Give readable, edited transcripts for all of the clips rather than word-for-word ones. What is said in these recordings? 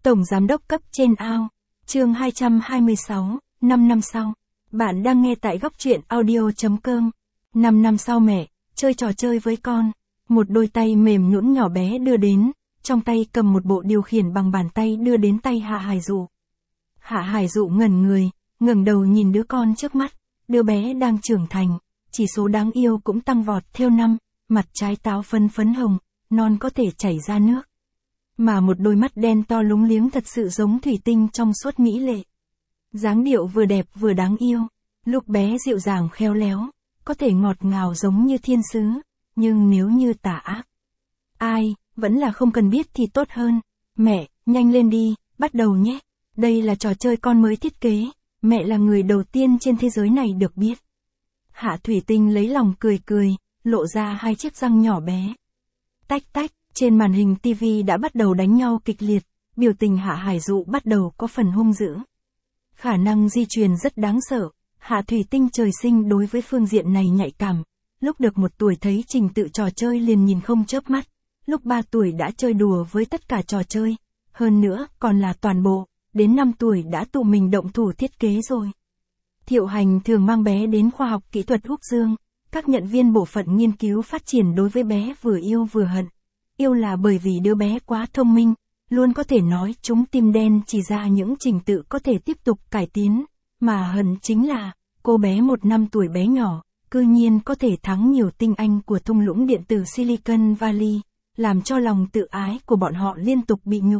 Tổng Giám đốc cấp trên ao. Chương 226, 5 năm sau. Bạn đang nghe tại góc truyện audio.com. 5 năm sau mẹ, chơi trò chơi với con. Một đôi tay mềm nhũn nhỏ bé đưa đến, trong tay cầm một bộ điều khiển bằng bàn tay đưa đến tay Hạ Hải Dụ. Hạ Hải Dụ ngẩn người, ngẩng đầu nhìn đứa con trước mắt, đứa bé đang trưởng thành, chỉ số đáng yêu cũng tăng vọt theo năm, mặt trái táo phấn phấn hồng, non có thể chảy ra nước. Mà một đôi mắt đen to lúng liếng thật sự giống thủy tinh trong suốt mỹ lệ. Dáng điệu vừa đẹp vừa đáng yêu, lúc bé dịu dàng khéo léo, có thể ngọt ngào giống như thiên sứ, nhưng nếu như tà ác, ai, vẫn là không cần biết thì tốt hơn. Mẹ, nhanh lên đi, bắt đầu nhé. Đây là trò chơi con mới thiết kế, mẹ là người đầu tiên trên thế giới này được biết. Hạ Thủy Tinh lấy lòng cười cười, lộ ra hai chiếc răng nhỏ bé. Tách tách, trên màn hình TV đã bắt đầu đánh nhau kịch liệt, biểu tình Hạ Hải Dụ bắt đầu có phần hung dữ. Khả năng di truyền rất đáng sợ, Hạ Thủy Tinh trời sinh đối với phương diện này nhạy cảm. Lúc được 1 tuổi thấy trình tự trò chơi liền nhìn không chớp mắt, lúc 3 tuổi đã chơi đùa với tất cả trò chơi, hơn nữa còn là toàn bộ, đến 5 tuổi đã tự mình động thủ thiết kế rồi. Thiệu Hành thường mang bé đến khoa học kỹ thuật Úc Dương, các nhận viên bộ phận nghiên cứu phát triển đối với bé vừa yêu vừa hận. Yêu là bởi vì đứa bé quá thông minh, luôn có thể nói chúng tim đen chỉ ra những trình tự có thể tiếp tục cải tiến, mà hận chính là, cô bé 1 năm tuổi bé nhỏ, cư nhiên có thể thắng nhiều tinh anh của thung lũng điện tử Silicon Valley, làm cho lòng tự ái của bọn họ liên tục bị nhục.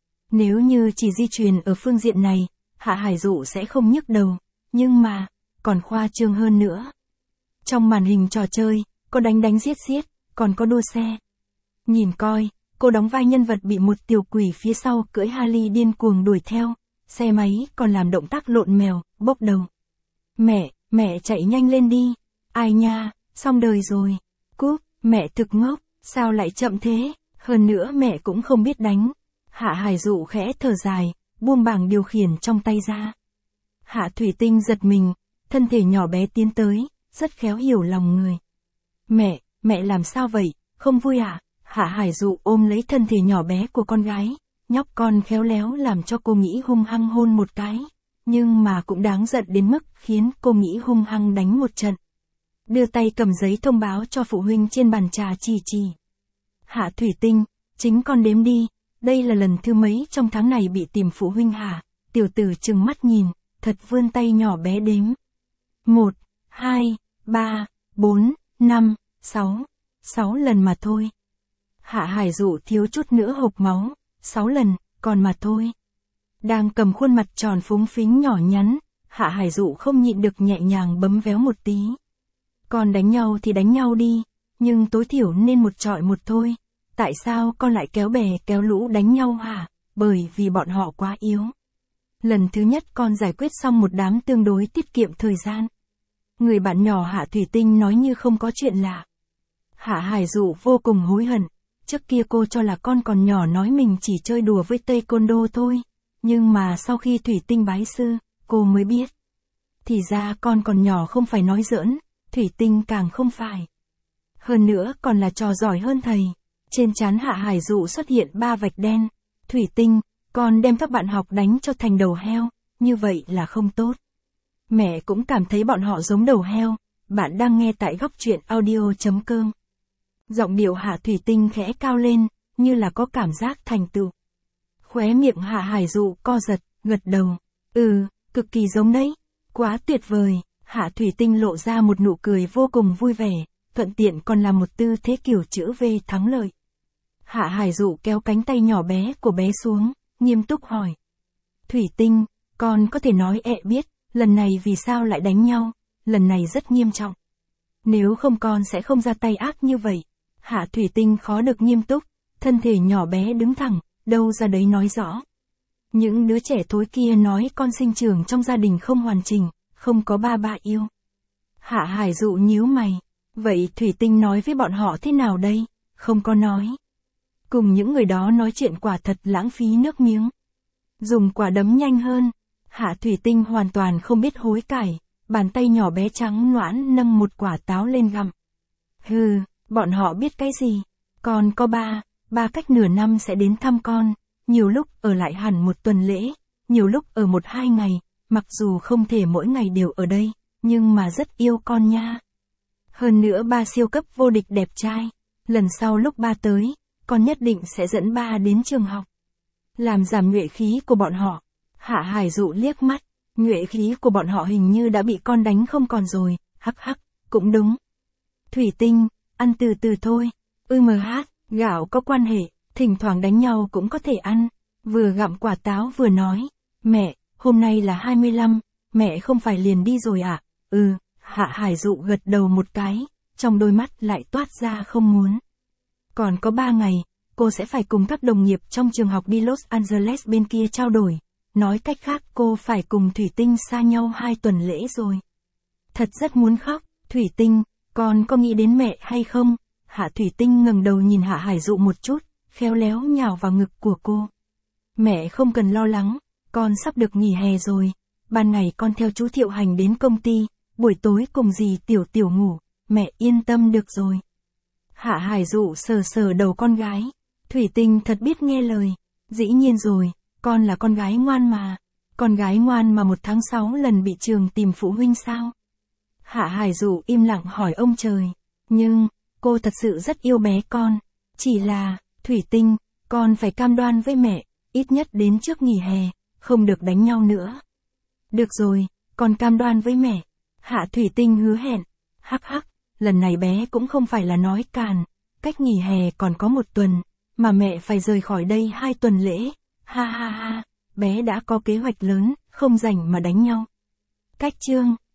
Nếu như chỉ di truyền ở phương diện này, Hạ Hải Dụ sẽ không nhức đầu, nhưng mà, còn khoa trương hơn nữa. Trong màn hình trò chơi, có đánh giết, còn có đua xe. Nhìn coi, cô đóng vai nhân vật bị một tiểu quỷ phía sau cưỡi Harley điên cuồng đuổi theo, xe máy còn làm động tác lộn mèo, bốc đầu. Mẹ chạy nhanh lên đi. Ai nha, xong đời rồi. Cúp, mẹ thực ngốc, sao lại chậm thế, hơn nữa mẹ cũng không biết đánh. Hạ Hải Dụ khẽ thở dài, buông bảng điều khiển trong tay ra. Hạ Thủy Tinh giật mình, thân thể nhỏ bé tiến tới, rất khéo hiểu lòng người. Mẹ làm sao vậy, không vui à? Hạ Hải Dụ ôm lấy thân thể nhỏ bé của con gái, nhóc con khéo léo làm cho cô nghĩ hung hăng hôn một cái, nhưng mà cũng đáng giận đến mức khiến cô nghĩ hung hăng đánh một trận. Đưa tay cầm giấy thông báo cho phụ huynh trên bàn trà chỉ. Hạ Thủy Tinh, chính con đếm đi, đây là lần thứ mấy trong tháng này bị tìm phụ huynh hả? Tiểu tử trừng mắt nhìn, thật vươn tay nhỏ bé đếm. 1, 2, 3, 4, 5, 6, 6 lần mà thôi. Hạ Hải Dụ thiếu chút nữa hộc máu, 6 lần, còn mà thôi. Đang cầm khuôn mặt tròn phúng phính nhỏ nhắn, Hạ Hải Dụ không nhịn được nhẹ nhàng bấm véo một tí. Con đánh nhau thì đánh nhau đi, nhưng tối thiểu nên 1 chọi 1 thôi. Tại sao con lại kéo bè kéo lũ đánh nhau hả? Bởi vì bọn họ quá yếu. Lần thứ nhất con giải quyết xong một đám tương đối tiết kiệm thời gian. Người bạn nhỏ Hạ Thủy Tinh nói như không có chuyện lạ. Hạ Hải Dụ vô cùng hối hận. Trước kia cô cho là con còn nhỏ nói mình chỉ chơi đùa với taekwondo thôi. Nhưng mà sau khi Thủy Tinh bái sư, cô mới biết. Thì ra con còn nhỏ không phải nói giỡn, Thủy Tinh càng không phải. Hơn nữa còn là trò giỏi hơn thầy. Trên trán Hạ Hải Dụ xuất hiện 3 vạch đen. Thủy Tinh, con đem các bạn học đánh cho thành đầu heo, như vậy là không tốt. Mẹ cũng cảm thấy bọn họ giống đầu heo. Bạn đang nghe tại góc truyện audio.com. Giọng điệu Hạ Thủy Tinh khẽ cao lên, như là có cảm giác thành tựu. Khóe miệng Hạ Hải Dụ co giật, gật đầu. Cực kỳ giống đấy. Quá tuyệt vời. Hạ Thủy Tinh lộ ra một nụ cười vô cùng vui vẻ, thuận tiện còn là một tư thế kiểu chữ V thắng lợi. Hạ Hải Dụ kéo cánh tay nhỏ bé của bé xuống, nghiêm túc hỏi. Thủy Tinh, con có thể nói biết, lần này vì sao lại đánh nhau, lần này rất nghiêm trọng. Nếu không con sẽ không ra tay ác như vậy. Hạ Thủy Tinh khó được nghiêm túc, thân thể nhỏ bé đứng thẳng, đâu ra đấy nói rõ. Những đứa trẻ thối kia nói con sinh trưởng trong gia đình không hoàn chỉnh, không có ba yêu. Hạ Hải Dụ nhíu mày, vậy Thủy Tinh nói với bọn họ thế nào đây? Không có nói. Cùng những người đó nói chuyện quả thật lãng phí nước miếng. Dùng quả đấm nhanh hơn. Hạ Thủy Tinh hoàn toàn không biết hối cải, bàn tay nhỏ bé trắng nõn nâng một quả táo lên gặm. Bọn họ biết cái gì? Con có ba cách nửa năm sẽ đến thăm con, nhiều lúc ở lại hẳn một tuần lễ, nhiều lúc ở 1-2 ngày, mặc dù không thể mỗi ngày đều ở đây, nhưng mà rất yêu con nha. Hơn nữa ba siêu cấp vô địch đẹp trai, lần sau lúc ba tới, con nhất định sẽ dẫn ba đến trường học. Làm giảm nhuệ khí của bọn họ. Hạ Hải Dụ liếc mắt, nhuệ khí của bọn họ hình như đã bị con đánh không còn rồi, hắc hắc, cũng đúng. Thủy Tinh, ăn từ từ thôi, gạo có quan hệ, thỉnh thoảng đánh nhau cũng có thể ăn, vừa gặm quả táo vừa nói, mẹ, hôm nay là 25, mẹ không phải liền đi rồi à? Hạ Hải Dụ gật đầu một cái, trong đôi mắt lại toát ra không muốn. Còn có 3 ngày, cô sẽ phải cùng các đồng nghiệp trong trường học đi Los Angeles bên kia trao đổi, nói cách khác cô phải cùng Thủy Tinh xa nhau 2 tuần lễ rồi. Thật rất muốn khóc, Thủy Tinh, con có nghĩ đến mẹ hay không? Hạ Thủy Tinh ngẩng đầu nhìn Hạ Hải Dụ một chút, khéo léo nhào vào ngực của cô. Mẹ không cần lo lắng, con sắp được nghỉ hè rồi, ban ngày con theo chú Thiệu Hành đến công ty, buổi tối cùng dì Tiểu Tiểu ngủ, mẹ yên tâm được rồi. Hạ Hải Dụ sờ sờ đầu con gái, Thủy Tinh thật biết nghe lời, dĩ nhiên rồi, con là con gái ngoan mà. Con gái ngoan mà 1 tháng 6 lần bị trường tìm phụ huynh sao? Hạ Hải Dụ im lặng hỏi ông trời, nhưng, cô thật sự rất yêu bé con, chỉ là, Thủy Tinh, con phải cam đoan với mẹ, ít nhất đến trước nghỉ hè, không được đánh nhau nữa. Được rồi, con cam đoan với mẹ. Hạ Thủy Tinh hứa hẹn, hắc hắc, lần này bé cũng không phải là nói càn, cách nghỉ hè còn có 1 tuần, mà mẹ phải rời khỏi đây 2 tuần lễ, ha ha ha, bé đã có kế hoạch lớn, không rảnh mà đánh nhau. Cách chương